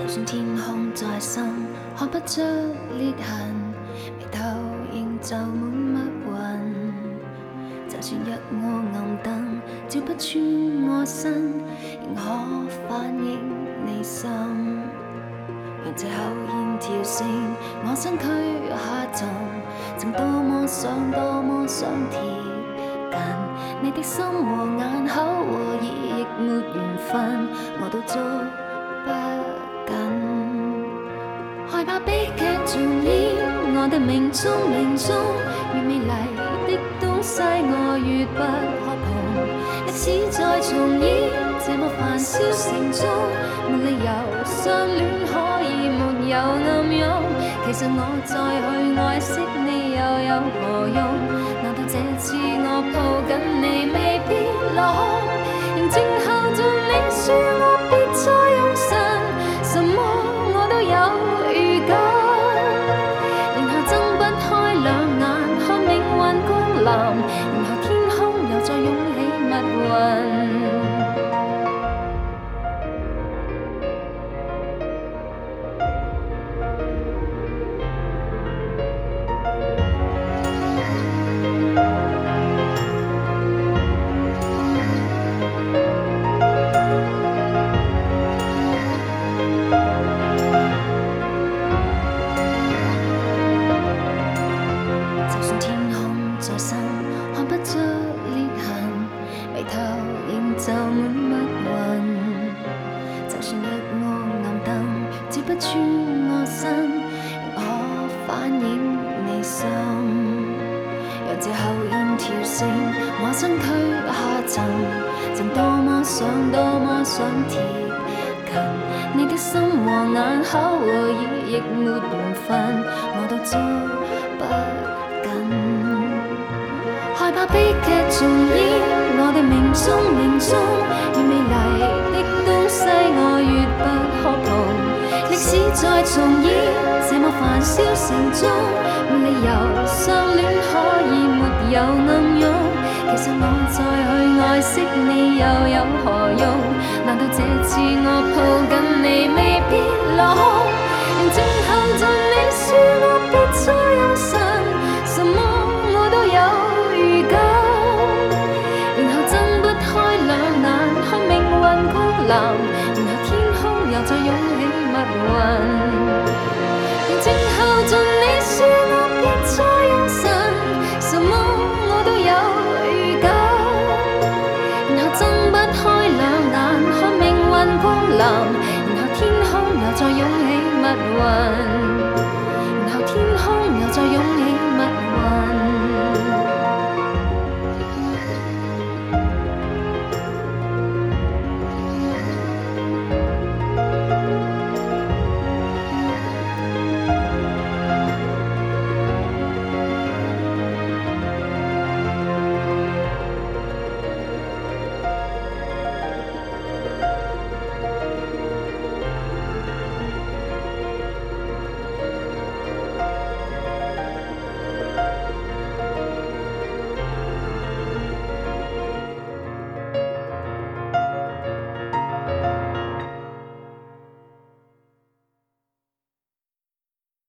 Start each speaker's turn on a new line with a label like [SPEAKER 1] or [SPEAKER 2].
[SPEAKER 1] 算天空再深，看不出裂痕，眉头仍就满密云。就算日卧暗灯，照不穿我身，仍可反映你心。让这口煙跳升，我身軀下沉，曾多麼想貼近你的心和眼口和耳，亦沒緣分，我都捉不緊。害怕悲劇重演，我的命中越美麗的東西我越不可碰。歷史再重演，這麼繁囂城中，沒理由相戀可以沒有暗湧。其實我再去愛惜你又有何用？難道這次我抱緊你未必落空？仍靜候着你說我別再用神，什麼我都有預感。然後睜不開兩眼看命運光臨，然後天空又再湧起密雲。就滿密雲，就算日卧暗燈照不穿我身，仍可反映你心。讓這口煙跳升，我身軀下沉，曾多麼想貼近你的心和眼口和耳，亦沒緣分，我都捉不緊。害怕悲劇重演，我的命中越美麗的東西我越不可碰。歷史再重演，這麼繁囂城中，沒理由相戀可以沒有暗湧。其實我再去愛惜你又有何用？難道這次我抱緊你未必落空？仍靜候着你說我別再有神，什麼我都有預感。然後睜不開兩眼看命運光臨，然後天空又再湧起密雲。仍靜候着你說我別再有神，什麼我都有預感。然後睜不開兩眼看命運光臨，然後天空又再湧起密雲。